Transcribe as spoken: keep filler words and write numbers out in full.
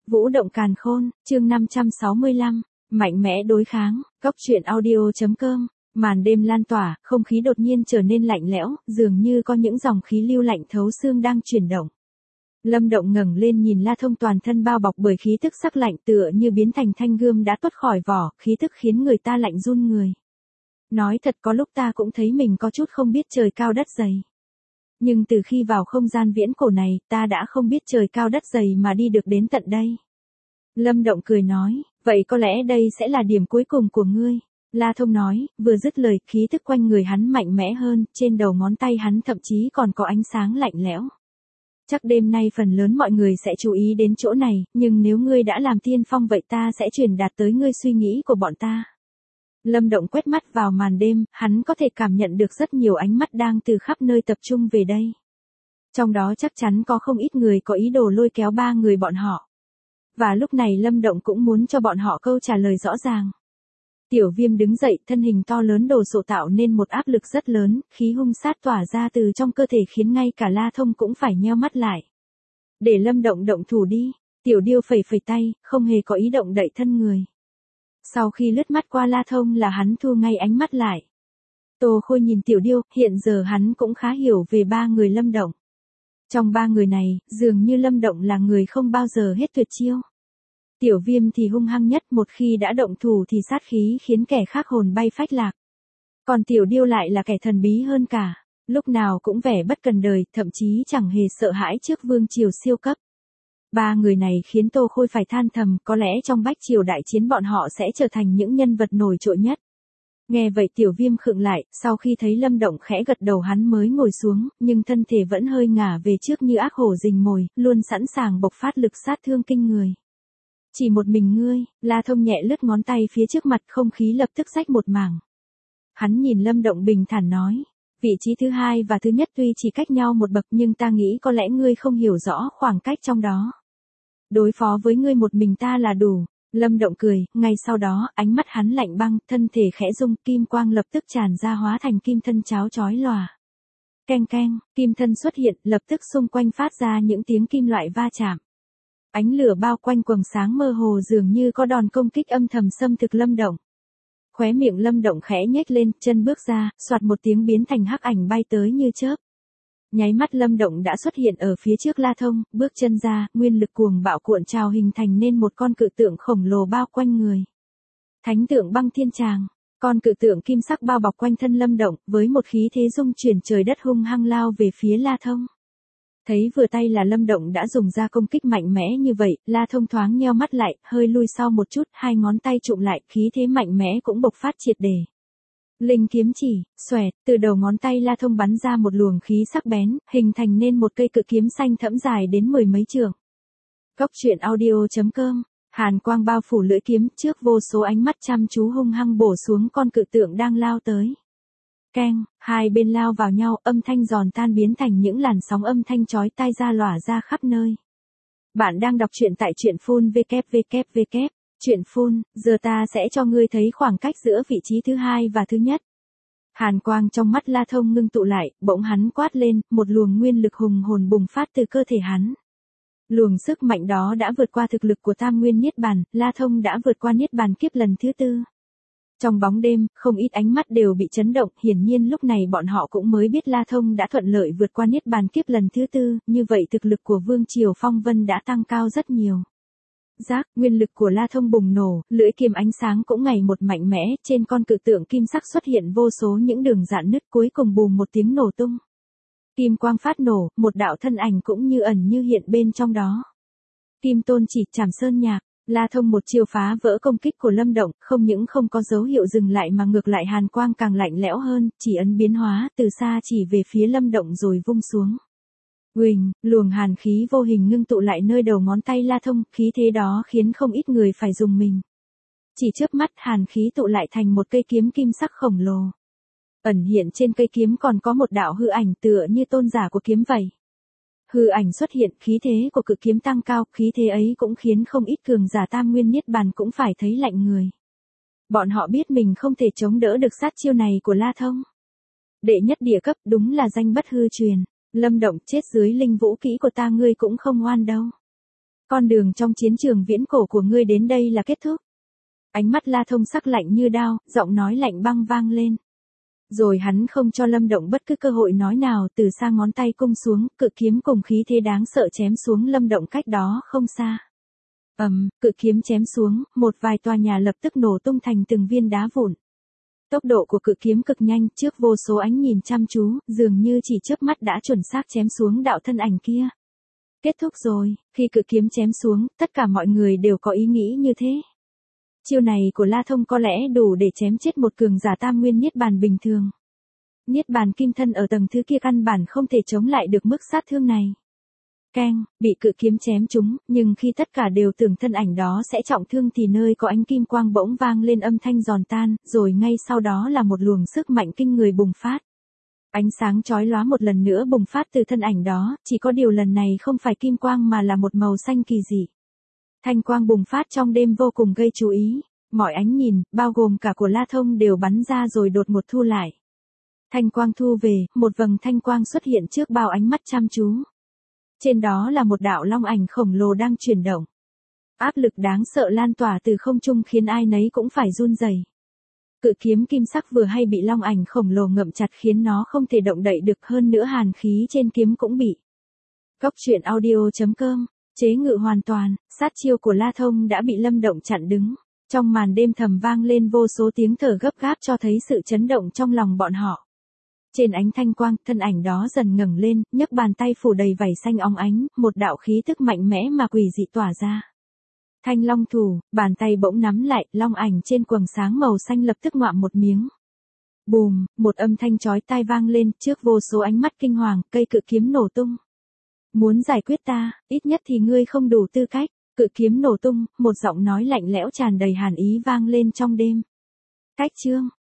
Vũ động càn khôn, chương năm trăm sáu mươi lăm, mạnh mẽ đối kháng, góc truyện audio.com, màn đêm lan tỏa, không khí đột nhiên trở nên lạnh lẽo, dường như có những dòng khí lưu lạnh thấu xương đang chuyển động. Lâm Động ngẩng lên nhìn La Thông toàn thân bao bọc bởi khí tức sắc lạnh tựa như biến thành thanh gươm đã tuốt khỏi vỏ, khí tức khiến người ta lạnh run người. Nói thật có lúc ta cũng thấy mình có chút không biết trời cao đất dày. Nhưng từ khi vào không gian viễn cổ này, ta đã không biết trời cao đất dày mà đi được đến tận đây. Lâm Động cười nói, vậy có lẽ đây sẽ là điểm cuối cùng của ngươi. La Thông nói, vừa dứt lời, khí tức quanh người hắn mạnh mẽ hơn, trên đầu ngón tay hắn thậm chí còn có ánh sáng lạnh lẽo. Chắc đêm nay phần lớn mọi người sẽ chú ý đến chỗ này, nhưng nếu ngươi đã làm tiên phong vậy ta sẽ truyền đạt tới ngươi suy nghĩ của bọn ta. Lâm Động quét mắt vào màn đêm, hắn có thể cảm nhận được rất nhiều ánh mắt đang từ khắp nơi tập trung về đây. Trong đó chắc chắn có không ít người có ý đồ lôi kéo ba người bọn họ. Và lúc này Lâm Động cũng muốn cho bọn họ câu trả lời rõ ràng. Tiểu Viêm đứng dậy, thân hình to lớn đồ sộ tạo nên một áp lực rất lớn, khí hung sát tỏa ra từ trong cơ thể khiến ngay cả La Thông cũng phải nheo mắt lại. Để Lâm Động động thủ đi, Tiểu Điêu phẩy phẩy tay, không hề có ý động đậy thân người. Sau khi lướt mắt qua La Thông là hắn thu ngay ánh mắt lại. Tô Khôi nhìn Tiểu Điêu, hiện giờ hắn cũng khá hiểu về ba người Lâm Động. Trong ba người này, dường như Lâm Động là người không bao giờ hết tuyệt chiêu. Tiểu Viêm thì hung hăng nhất, một khi đã động thủ thì sát khí khiến kẻ khác hồn bay phách lạc. Còn Tiểu Điêu lại là kẻ thần bí hơn cả, lúc nào cũng vẻ bất cần đời, thậm chí chẳng hề sợ hãi trước vương triều siêu cấp. Ba người này khiến Tô Khôi phải than thầm, có lẽ trong bách triều đại chiến bọn họ sẽ trở thành những nhân vật nổi trội nhất. Nghe vậy Tiểu Viêm khựng lại, sau khi thấy Lâm Động khẽ gật đầu hắn mới ngồi xuống, nhưng thân thể vẫn hơi ngả về trước như ác hổ rình mồi, luôn sẵn sàng bộc phát lực sát thương kinh người. Chỉ một mình ngươi, La Thông nhẹ lướt ngón tay phía trước mặt, không khí lập tức rách một mảng. Hắn nhìn Lâm Động bình thản nói, vị trí thứ hai và thứ nhất tuy chỉ cách nhau một bậc nhưng ta nghĩ có lẽ ngươi không hiểu rõ khoảng cách trong đó. Đối phó với ngươi một mình ta là đủ. Lâm Động cười, ngay sau đó, ánh mắt hắn lạnh băng, thân thể khẽ rung, kim quang lập tức tràn ra hóa thành kim thân cháo chói lòa. Keng keng, kim thân xuất hiện, lập tức xung quanh phát ra những tiếng kim loại va chạm. Ánh lửa bao quanh quầng sáng mơ hồ dường như có đòn công kích âm thầm xâm thực Lâm Động. Khóe miệng Lâm Động khẽ nhếch lên, chân bước ra, soạt một tiếng biến thành hắc ảnh bay tới như chớp. Nháy mắt Lâm Động đã xuất hiện ở phía trước La Thông, bước chân ra, nguyên lực cuồng bạo cuộn trào hình thành nên một con cự tượng khổng lồ bao quanh người. Thánh tượng băng thiên tràng, con cự tượng kim sắc bao bọc quanh thân Lâm Động, với một khí thế rung chuyển trời đất hung hăng lao về phía La Thông. Thấy vừa tay là Lâm Động đã dùng ra công kích mạnh mẽ như vậy, La Thông thoáng nheo mắt lại, hơi lui sau một chút, hai ngón tay chụm lại, khí thế mạnh mẽ cũng bộc phát triệt để. Linh kiếm chỉ, xoẹt, từ đầu ngón tay La Thông bắn ra một luồng khí sắc bén, hình thành nên một cây cự kiếm xanh thẫm dài đến mười mấy trượng. Góc truyện audio.com, hàn quang bao phủ lưỡi kiếm, trước vô số ánh mắt chăm chú hung hăng bổ xuống con cự tượng đang lao tới. Keng, hai bên lao vào nhau, âm thanh giòn tan biến thành những làn sóng âm thanh chói tai ra lỏa ra khắp nơi. Bạn đang đọc truyện tại truyện phun vê kép vê kép vê kép. Chuyện phun, giờ ta sẽ cho ngươi thấy khoảng cách giữa vị trí thứ hai và thứ nhất. Hàn quang trong mắt La Thông ngưng tụ lại, bỗng hắn quát lên, một luồng nguyên lực hùng hồn bùng phát từ cơ thể hắn. Luồng sức mạnh đó đã vượt qua thực lực của Tam Nguyên Niết Bàn, La Thông đã vượt qua Niết Bàn kiếp lần thứ tư. Trong bóng đêm, không ít ánh mắt đều bị chấn động, hiển nhiên lúc này bọn họ cũng mới biết La Thông đã thuận lợi vượt qua Niết Bàn kiếp lần thứ tư, như vậy thực lực của Vương Triều Phong Vân đã tăng cao rất nhiều. Giác, nguyên lực của La Thông bùng nổ, lưỡi kiếm ánh sáng cũng ngày một mạnh mẽ, trên con cự tượng kim sắc xuất hiện vô số những đường rạn nứt, cuối cùng bùm một tiếng nổ tung. Kim quang phát nổ, một đạo thân ảnh cũng như ẩn như hiện bên trong đó. Kim Tôn Chỉ, Trảm Sơn Nhạc, La Thông một chiêu phá vỡ công kích của Lâm Động, không những không có dấu hiệu dừng lại mà ngược lại hàn quang càng lạnh lẽo hơn, chỉ ấn biến hóa, từ xa chỉ về phía Lâm Động rồi vung xuống. Huỳnh, luồng hàn khí vô hình ngưng tụ lại nơi đầu ngón tay La Thông, khí thế đó khiến không ít người phải dùng mình. Chỉ chớp mắt hàn khí tụ lại thành một cây kiếm kim sắc khổng lồ. Ẩn hiện trên cây kiếm còn có một đạo hư ảnh tựa như tôn giả của kiếm vậy. Hư ảnh xuất hiện, khí thế của cự kiếm tăng cao, khí thế ấy cũng khiến không ít cường giả Tam Nguyên Niết Bàn cũng phải thấy lạnh người. Bọn họ biết mình không thể chống đỡ được sát chiêu này của La Thông. Đệ nhất địa cấp đúng là danh bất hư truyền. Lâm Động chết dưới linh vũ kỹ của ta ngươi cũng không oan đâu. Con đường trong chiến trường viễn cổ của ngươi đến đây là kết thúc. Ánh mắt La Thông sắc lạnh như đao, giọng nói lạnh băng vang lên. Rồi hắn không cho Lâm Động bất cứ cơ hội nói nào, từ xa ngón tay cung xuống, cự kiếm cùng khí thế đáng sợ chém xuống Lâm Động cách đó không xa. Ầm, um, cự kiếm chém xuống, một vài tòa nhà lập tức nổ tung thành từng viên đá vụn. Tốc độ của cự kiếm cực nhanh, trước vô số ánh nhìn chăm chú, dường như chỉ chớp mắt đã chuẩn xác chém xuống đạo thân ảnh kia. Kết thúc rồi, khi cự kiếm chém xuống, tất cả mọi người đều có ý nghĩ như thế. Chiêu này của La Thông có lẽ đủ để chém chết một cường giả tam nguyên niết bàn bình thường. Niết bàn kim thân ở tầng thứ kia căn bản không thể chống lại được mức sát thương này. Keng, bị cự kiếm chém trúng, nhưng khi tất cả đều tưởng thân ảnh đó sẽ trọng thương thì nơi có ánh kim quang bỗng vang lên âm thanh giòn tan, rồi ngay sau đó là một luồng sức mạnh kinh người bùng phát. Ánh sáng chói lóa một lần nữa bùng phát từ thân ảnh đó, chỉ có điều lần này không phải kim quang mà là một màu xanh kỳ dị. Thanh quang bùng phát trong đêm vô cùng gây chú ý, mọi ánh nhìn, bao gồm cả của La Thông đều bắn ra rồi đột ngột thu lại. Thanh quang thu về, một vầng thanh quang xuất hiện trước bao ánh mắt chăm chú. Trên đó là một đạo long ảnh khổng lồ đang chuyển động. Áp lực đáng sợ lan tỏa từ không trung khiến ai nấy cũng phải run rẩy. Cự kiếm kim sắc vừa hay bị long ảnh khổng lồ ngậm chặt khiến nó không thể động đậy được, hơn nữa hàn khí trên kiếm cũng bị. Góc truyện audio chấm com, chế ngự hoàn toàn, sát chiêu của La Thông đã bị Lâm Động chặn đứng. Trong màn đêm thầm vang lên vô số tiếng thở gấp gáp cho thấy sự chấn động trong lòng bọn họ. Trên ánh thanh quang, thân ảnh đó dần ngẩng lên, nhấc bàn tay phủ đầy vảy xanh óng ánh, một đạo khí tức mạnh mẽ mà quỷ dị tỏa ra. Thanh long thủ, bàn tay bỗng nắm lại, long ảnh trên quầng sáng màu xanh lập tức ngoạm một miếng. Bùm, một âm thanh chói tai vang lên, trước vô số ánh mắt kinh hoàng, cây cự kiếm nổ tung. Muốn giải quyết ta, ít nhất thì ngươi không đủ tư cách. Cự kiếm nổ tung, một giọng nói lạnh lẽo tràn đầy hàn ý vang lên trong đêm. Cách chương